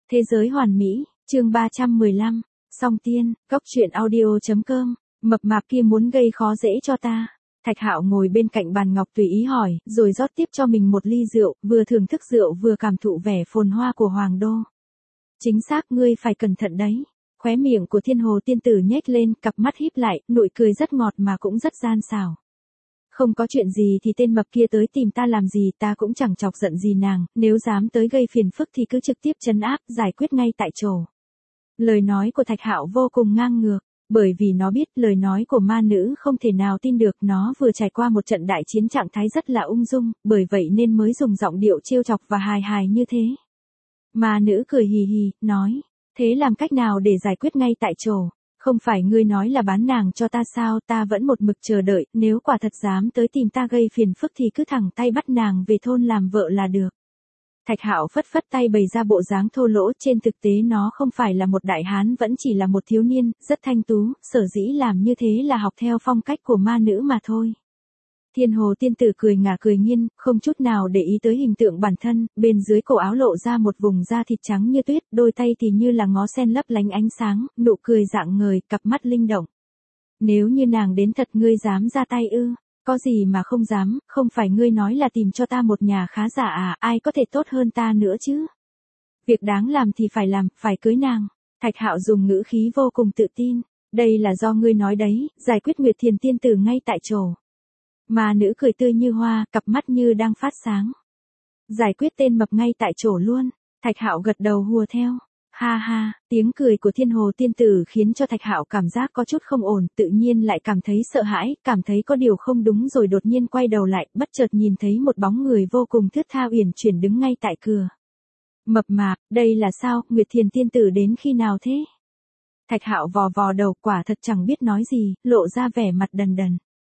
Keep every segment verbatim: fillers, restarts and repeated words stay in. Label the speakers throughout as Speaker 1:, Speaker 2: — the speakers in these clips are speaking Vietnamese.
Speaker 1: Thế giới hoàn mỹ, chương ba trăm mười lăm, Song Tiên, Góc Truyện Audio.com, mập mạp kia muốn gây khó dễ cho ta. Thạch Hạo ngồi bên cạnh bàn ngọc tùy ý hỏi, rồi rót tiếp cho mình một ly rượu, vừa thưởng thức rượu vừa cảm thụ vẻ phồn hoa của Hoàng Đô. Chính xác, ngươi phải cẩn thận đấy. Khóe miệng của Thiên Hồ tiên tử nhếch lên, cặp mắt híp lại, nụ cười rất ngọt mà cũng rất gian xảo. Không có chuyện gì thì tên mập kia tới tìm ta làm gì, ta cũng chẳng chọc giận gì nàng, nếu dám tới gây phiền phức thì cứ trực tiếp trấn áp, giải quyết ngay tại chỗ. Lời nói của Thạch Hạo vô cùng ngang ngược, bởi vì nó biết lời nói của ma nữ không thể nào tin được, nó vừa trải qua một trận đại chiến trạng thái rất là ung dung, bởi vậy nên mới dùng giọng điệu trêu chọc và hài hài như thế. Ma nữ cười hì hì, nói, thế làm cách nào để giải quyết ngay tại chỗ? Không phải ngươi nói là bán nàng cho ta sao, ta vẫn một mực chờ đợi, nếu quả thật dám tới tìm ta gây phiền phức thì cứ thẳng tay bắt nàng về thôn làm vợ là được. Thạch Hạo phất phất tay bày ra bộ dáng thô lỗ, trên thực tế nó không phải là một đại hán, vẫn chỉ là một thiếu niên, rất thanh tú, sở dĩ làm như thế là học theo phong cách của ma nữ mà thôi. Thiên Hồ tiên tử cười ngả cười nghiêng, không chút nào để ý tới hình tượng bản thân, bên dưới cổ áo lộ ra một vùng da thịt trắng như tuyết, đôi tay thì như là ngó sen lấp lánh ánh sáng, nụ cười rạng ngời, cặp mắt linh động. Nếu như nàng đến thật, ngươi dám ra tay ư? Có gì mà không dám, không phải ngươi nói là tìm cho ta một nhà khá giả à, ai có thể tốt hơn ta nữa chứ? Việc đáng làm thì phải làm, phải cưới nàng. Thạch Hạo dùng ngữ khí vô cùng tự tin, đây là do ngươi nói đấy, giải quyết Nguyệt Thiền tiên tử ngay tại chỗ. Ma nữ cười tươi như hoa, cặp mắt như đang phát sáng. Giải quyết tên mập ngay tại chỗ luôn. Thạch Hạo gật đầu hùa theo. Ha ha, tiếng cười của Thiên Hồ tiên tử khiến cho Thạch Hạo cảm giác có chút không ổn, tự nhiên lại cảm thấy sợ hãi, cảm thấy có điều không đúng, rồi đột nhiên quay đầu lại, bất chợt nhìn thấy một bóng người vô cùng thướt tha uyển chuyển đứng ngay tại cửa. Mập mạp, đây là sao, Nguyệt Thiền tiên tử đến khi nào thế? Thạch Hạo vò vò đầu, quả thật chẳng biết nói gì, lộ ra vẻ mặt đần đần.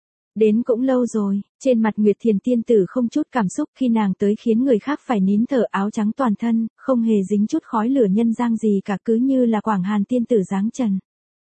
Speaker 1: Đến cũng lâu rồi, trên mặt Nguyệt Thiền tiên tử không chút cảm xúc, khi nàng tới khiến người khác phải nín thở, áo trắng toàn thân, không hề dính chút khói lửa nhân gian gì cả, cứ như là Quảng Hàn tiên tử dáng trần.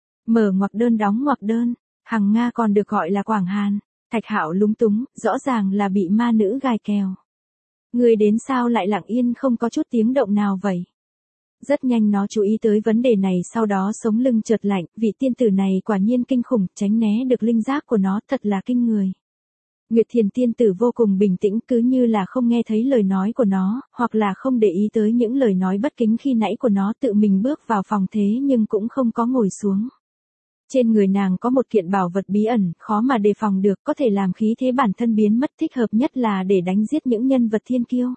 Speaker 1: Mở ngoặc đơn đóng ngoặc đơn, Hằng Nga còn được gọi là Quảng Hàn. Thạch Hạo lúng túng, rõ ràng là bị ma nữ gài kèo. Người đến sao lại lặng yên không có chút tiếng động nào vậy? Rất nhanh nó chú ý tới vấn đề này, sau đó sống lưng chợt lạnh, vị tiên tử này quả nhiên kinh khủng, tránh né được linh giác của nó, thật là kinh người. Nguyệt Thiền tiên tử vô cùng bình tĩnh, cứ như là không nghe thấy lời nói của nó, hoặc là không để ý tới những lời nói bất kính khi nãy của nó, tự mình bước vào phòng thế nhưng cũng không có ngồi xuống. Trên người nàng có một kiện bảo vật bí ẩn, khó mà đề phòng được, có thể làm khí thế bản thân biến mất, thích hợp nhất là để đánh giết những nhân vật thiên kiêu.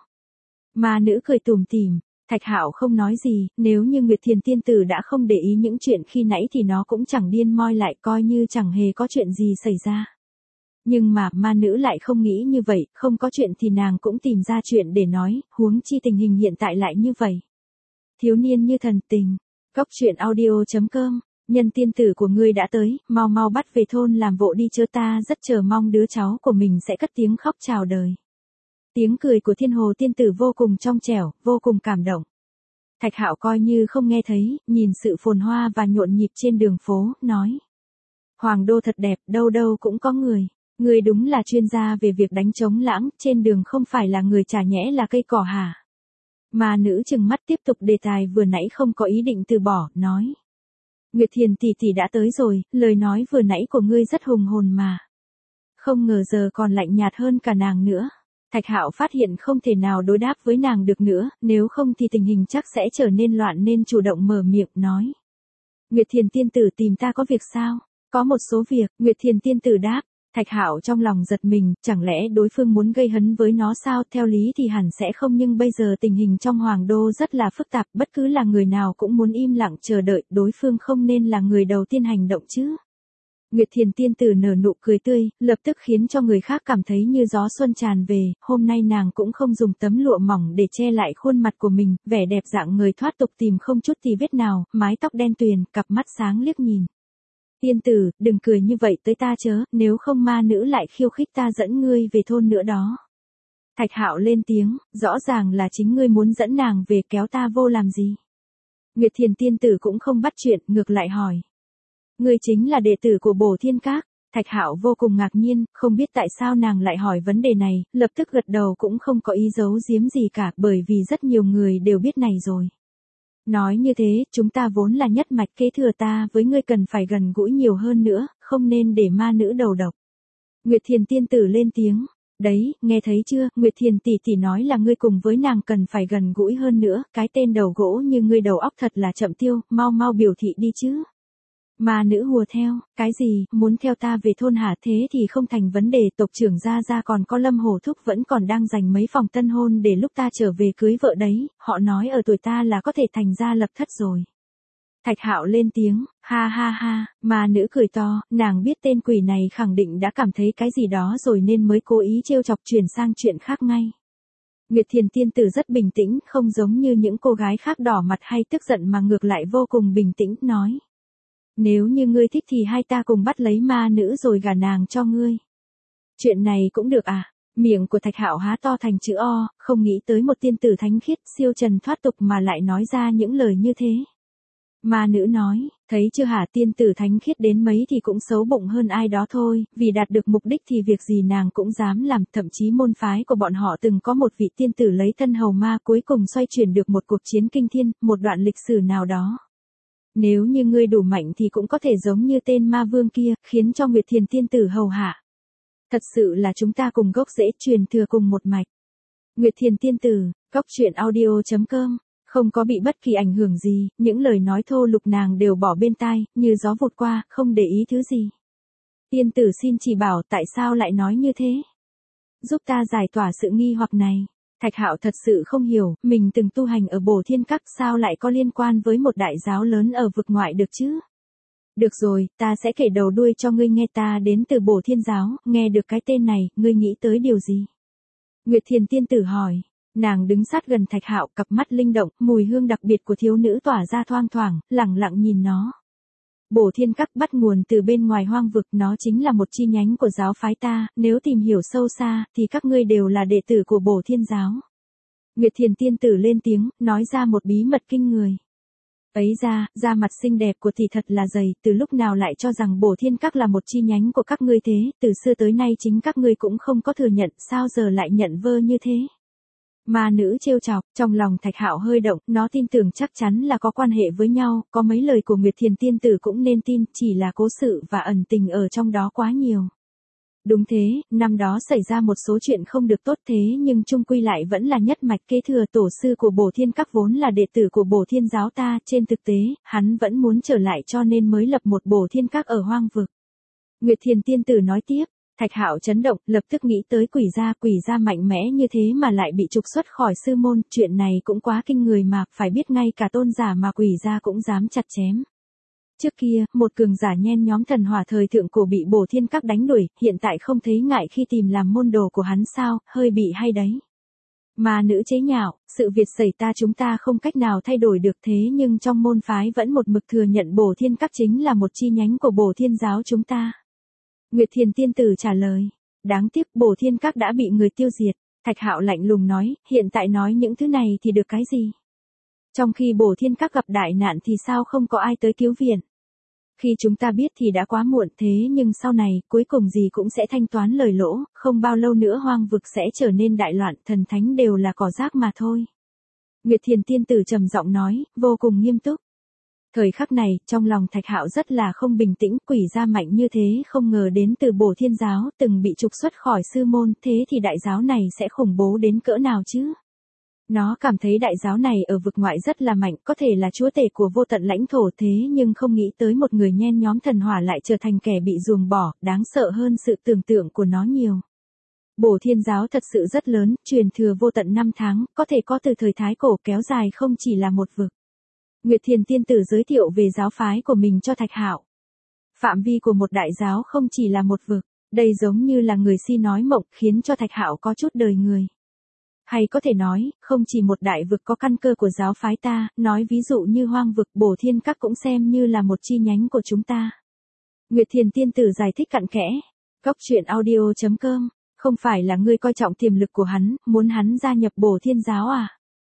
Speaker 1: Ma nữ cười tủm tỉm. Thạch Hạo không nói gì, nếu như Nguyệt Thiền tiên tử đã không để ý những chuyện khi nãy thì nó cũng chẳng điên moi lại, coi như chẳng hề có chuyện gì xảy ra. Nhưng mà ma nữ lại không nghĩ như vậy, không có chuyện thì nàng cũng tìm ra chuyện để nói, huống chi tình hình hiện tại lại như vậy. Thiếu niên như thần tình. Góc Truyện Audio.com, nhân tiên tử của ngươi đã tới, mau mau bắt về thôn làm vợ đi chớ, ta rất chờ mong đứa cháu của mình sẽ cất tiếng khóc chào đời. Tiếng cười của Thiên Hồ tiên tử vô cùng trong trẻo, vô cùng cảm động. Thạch Hạo coi như không nghe thấy, nhìn sự phồn hoa và nhộn nhịp trên đường phố, nói. Hoàng đô thật đẹp, đâu đâu cũng có người. Người đúng là chuyên gia về việc đánh trống lãng, trên đường không phải là người chả nhẽ là cây cỏ hả? Mà nữ trừng mắt tiếp tục đề tài vừa nãy không có ý định từ bỏ, nói. Nguyệt Thiền tỷ tỷ đã tới rồi, lời nói vừa nãy của ngươi rất hùng hồn mà. Không ngờ giờ còn lạnh nhạt hơn cả nàng nữa. Thạch Hạo phát hiện không thể nào đối đáp với nàng được nữa, nếu không thì tình hình chắc sẽ trở nên loạn, nên chủ động mở miệng, nói. Nguyệt Thiền tiên tử tìm ta có việc sao? Có một số việc, Nguyệt Thiền tiên tử đáp. Thạch Hạo trong lòng giật mình, chẳng lẽ đối phương muốn gây hấn với nó sao? Theo lý thì hẳn sẽ không, nhưng bây giờ tình hình trong Hoàng đô rất là phức tạp, bất cứ là người nào cũng muốn im lặng chờ đợi, đối phương không nên là người đầu tiên hành động chứ. Nguyệt Thiền tiên tử nở nụ cười tươi, lập tức khiến cho người khác cảm thấy như gió xuân tràn về, hôm nay nàng cũng không dùng tấm lụa mỏng để che lại khuôn mặt của mình, vẻ đẹp dạng người thoát tục tìm không chút tì vết nào, mái tóc đen tuyền, cặp mắt sáng liếc nhìn. Tiên tử, đừng cười như vậy tới ta chớ, nếu không ma nữ lại khiêu khích ta dẫn ngươi về thôn nữa đó. Thạch Hạo lên tiếng, rõ ràng là chính ngươi muốn dẫn nàng về, kéo ta vô làm gì. Nguyệt Thiền tiên tử cũng không bắt chuyện, ngược lại hỏi. Ngươi chính là đệ tử của Bổ Thiên Các. Thạch Hạo vô cùng ngạc nhiên, không biết tại sao nàng lại hỏi vấn đề này, lập tức gật đầu cũng không có ý giấu giếm gì cả, bởi vì rất nhiều người đều biết này rồi. Nói như thế, chúng ta vốn là nhất mạch kế thừa ta với ngươi cần phải gần gũi nhiều hơn nữa, không nên để ma nữ đầu độc. Nguyệt Thiền tiên tử lên tiếng. Đấy, nghe thấy chưa, Nguyệt Thiền tỷ tỷ nói là ngươi cùng với nàng cần phải gần gũi hơn nữa, cái tên đầu gỗ như ngươi đầu óc thật là chậm tiêu, mau mau biểu thị đi chứ. Ma nữ hùa theo, cái gì, muốn theo ta về thôn hả, thế thì không thành vấn đề, tộc trưởng gia gia còn có Lâm Hổ Thúc vẫn còn đang dành mấy phòng tân hôn để lúc ta trở về cưới vợ đấy, họ nói ở tuổi ta là có thể thành gia lập thất rồi. Thạch Hạo lên tiếng, ha ha ha, ma nữ cười to, nàng biết tên quỷ này khẳng định đã cảm thấy cái gì đó rồi nên mới cố ý trêu chọc chuyển sang chuyện khác ngay. Nguyệt Thiền tiên tử rất bình tĩnh, không giống như những cô gái khác đỏ mặt hay tức giận mà ngược lại vô cùng bình tĩnh, nói. Nếu như ngươi thích thì hai ta cùng bắt lấy ma nữ rồi gả nàng cho ngươi. Chuyện này cũng được à? Miệng của Thạch Hạo há to thành chữ O, không nghĩ tới một tiên tử thánh khiết siêu trần thoát tục mà lại nói ra những lời như thế. Ma nữ nói, thấy chưa hả, tiên tử thánh khiết đến mấy thì cũng xấu bụng hơn ai đó thôi, vì đạt được mục đích thì việc gì nàng cũng dám làm, thậm chí môn phái của bọn họ từng có một vị tiên tử lấy thân hầu ma cuối cùng xoay chuyển được một cuộc chiến kinh thiên, một đoạn lịch sử nào đó. Nếu như ngươi đủ mạnh thì cũng có thể giống như tên ma vương kia, khiến cho Nguyệt Thiền tiên tử hầu hạ. Thật sự là chúng ta cùng gốc rễ truyền thừa cùng một mạch. Nguyệt Thiền tiên tử, góc truyện audio chấm com, không có bị bất kỳ ảnh hưởng gì, những lời nói thô lục nàng đều bỏ bên tai, như gió vụt qua, không để ý thứ gì. Tiên tử xin chỉ bảo tại sao lại nói như thế. Giúp ta giải tỏa sự nghi hoặc này. Thạch Hạo thật sự không hiểu, mình từng tu hành ở Bổ Thiên Các sao lại có liên quan với một đại giáo lớn ở vực ngoại được chứ? Được rồi, ta sẽ kể đầu đuôi cho ngươi nghe, ta đến từ Bổ Thiên Giáo, nghe được cái tên này, ngươi nghĩ tới điều gì? Nguyệt Thiền tiên tử hỏi, nàng đứng sát gần Thạch Hạo, cặp mắt linh động, mùi hương đặc biệt của thiếu nữ tỏa ra thoang thoảng, lẳng lặng nhìn nó. Bổ Thiên Các bắt nguồn từ bên ngoài hoang vực, nó chính là một chi nhánh của giáo phái ta, nếu tìm hiểu sâu xa, thì các ngươi đều là đệ tử của Bổ Thiên Giáo. Nguyệt Thiền tiên tử lên tiếng, nói ra một bí mật kinh người. Ấy ra, da mặt xinh đẹp của tỷ thật là dày, từ lúc nào lại cho rằng Bổ Thiên Các là một chi nhánh của các ngươi thế, từ xưa tới nay chính các ngươi cũng không có thừa nhận, sao giờ lại nhận vơ như thế. Ma nữ trêu chọc, trong lòng Thạch Hạo hơi động, nó tin tưởng chắc chắn là có quan hệ với nhau, có mấy lời của Nguyệt Thiền tiên tử cũng nên tin, chỉ là cố sự và ẩn tình ở trong đó quá nhiều. Đúng thế, năm đó xảy ra một số chuyện không được tốt thế nhưng chung quy lại vẫn là nhất mạch kế thừa, tổ sư của Bổ Thiên Các vốn là đệ tử của Bổ Thiên Giáo ta, trên thực tế, hắn vẫn muốn trở lại cho nên mới lập một Bổ Thiên Các ở hoang vực. Nguyệt Thiền tiên tử nói tiếp. Thạch Hạo chấn động, lập tức nghĩ tới quỷ gia, quỷ gia mạnh mẽ như thế mà lại bị trục xuất khỏi sư môn, chuyện này cũng quá kinh người mà, phải biết ngay cả tôn giả mà quỷ gia cũng dám chặt chém. Trước kia, một cường giả nhen nhóm thần hỏa thời thượng cổ bị Bổ Thiên Các đánh đuổi, hiện tại không thấy ngại khi tìm làm môn đồ của hắn sao, hơi bị hay đấy. Ma nữ chế nhạo, sự việc xảy ra chúng ta không cách nào thay đổi được thế nhưng trong môn phái vẫn một mực thừa nhận Bổ Thiên Các chính là một chi nhánh của Bổ Thiên Giáo chúng ta. Nguyệt Thiền tiên tử trả lời, đáng tiếc Bổ Thiên Các đã bị người tiêu diệt. Thạch Hạo lạnh lùng nói, hiện tại nói những thứ này thì được cái gì? Trong khi Bổ Thiên Các gặp đại nạn thì sao không có ai tới cứu viện? Khi chúng ta biết thì đã quá muộn, thế nhưng sau này, cuối cùng gì cũng sẽ thanh toán lời lỗ, không bao lâu nữa hoang vực sẽ trở nên đại loạn, thần thánh đều là cỏ rác mà thôi. Nguyệt Thiền tiên tử trầm giọng nói, vô cùng nghiêm túc. Thời khắc này, trong lòng Thạch Hạo rất là không bình tĩnh, quỷ gia mạnh như thế không ngờ đến từ Bổ Thiên Giáo, từng bị trục xuất khỏi sư môn, thế thì đại giáo này sẽ khủng bố đến cỡ nào chứ? Nó cảm thấy đại giáo này ở vực ngoại rất là mạnh, có thể là chúa tể của vô tận lãnh thổ thế nhưng không nghĩ tới một người nhen nhóm thần hỏa lại trở thành kẻ bị ruồng bỏ, đáng sợ hơn sự tưởng tượng của nó nhiều. Bổ Thiên Giáo thật sự rất lớn, truyền thừa vô tận năm tháng, có thể có từ thời Thái Cổ kéo dài không chỉ là một vực. Nguyệt Thiền tiên tử giới thiệu về giáo phái của mình cho Thạch Hạo. Phạm vi của một đại giáo không chỉ là một vực, đây giống như là người si nói mộng, khiến cho Thạch Hạo có chút đời người. Hay có thể nói, không chỉ một đại vực có căn cơ của giáo phái ta, nói ví dụ như hoang vực, Bổ Thiên Các cũng xem như là một chi nhánh của chúng ta. Nguyệt Thiền tiên tử giải thích cặn kẽ. Góc truyện audio chấm com, không phải là ngươi coi trọng tiềm lực của hắn, muốn hắn gia nhập Bổ Thiên Giáo à?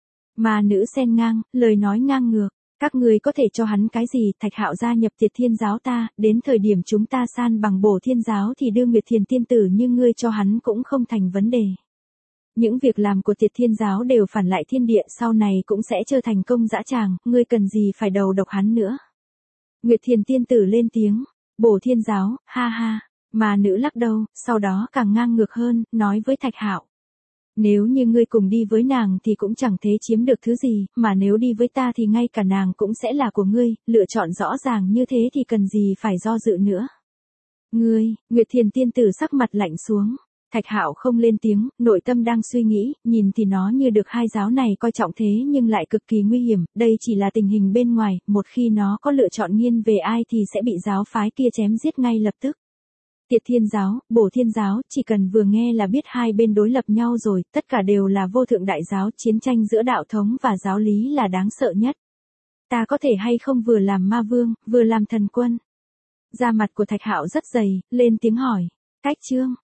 Speaker 1: Ma nữ xen ngang, lời nói ngang ngược. Các ngươi có thể cho hắn cái gì? Thạch Hạo gia nhập Tiệt Thiên Giáo ta, đến thời điểm chúng ta san bằng Bổ Thiên Giáo thì đưa Nguyệt Thiền tiên tử như ngươi cho hắn cũng không thành vấn đề. Những việc làm của Tiệt Thiên Giáo đều phản lại thiên địa, sau này cũng sẽ trở thành công dã tràng, ngươi cần gì phải đầu độc hắn nữa. Nguyệt Thiền tiên tử lên tiếng, Bổ Thiên Giáo, ha ha, mà nữ lắc đầu, sau đó càng ngang ngược hơn, nói với Thạch Hạo. Nếu như ngươi cùng đi với nàng thì cũng chẳng thế chiếm được thứ gì, mà nếu đi với ta thì ngay cả nàng cũng sẽ là của ngươi, lựa chọn rõ ràng như thế thì cần gì phải do dự nữa. Ngươi, Nguyệt Thiền tiên tử sắc mặt lạnh xuống. Thạch Hạo không lên tiếng, nội tâm đang suy nghĩ, nhìn thì nó như được hai giáo này coi trọng thế nhưng lại cực kỳ nguy hiểm, đây chỉ là tình hình bên ngoài, một khi nó có lựa chọn nghiêng về ai thì sẽ bị giáo phái kia chém giết ngay lập tức. Tiệt Thiên Giáo, Bổ Thiên Giáo, chỉ cần vừa nghe là biết hai bên đối lập nhau rồi, tất cả đều là vô thượng đại giáo, chiến tranh giữa đạo thống và giáo lý là đáng sợ nhất. Ta có thể hay không vừa làm ma vương, vừa làm thần quân? Da mặt của Thạch Hạo rất dày, lên tiếng hỏi. Cách chương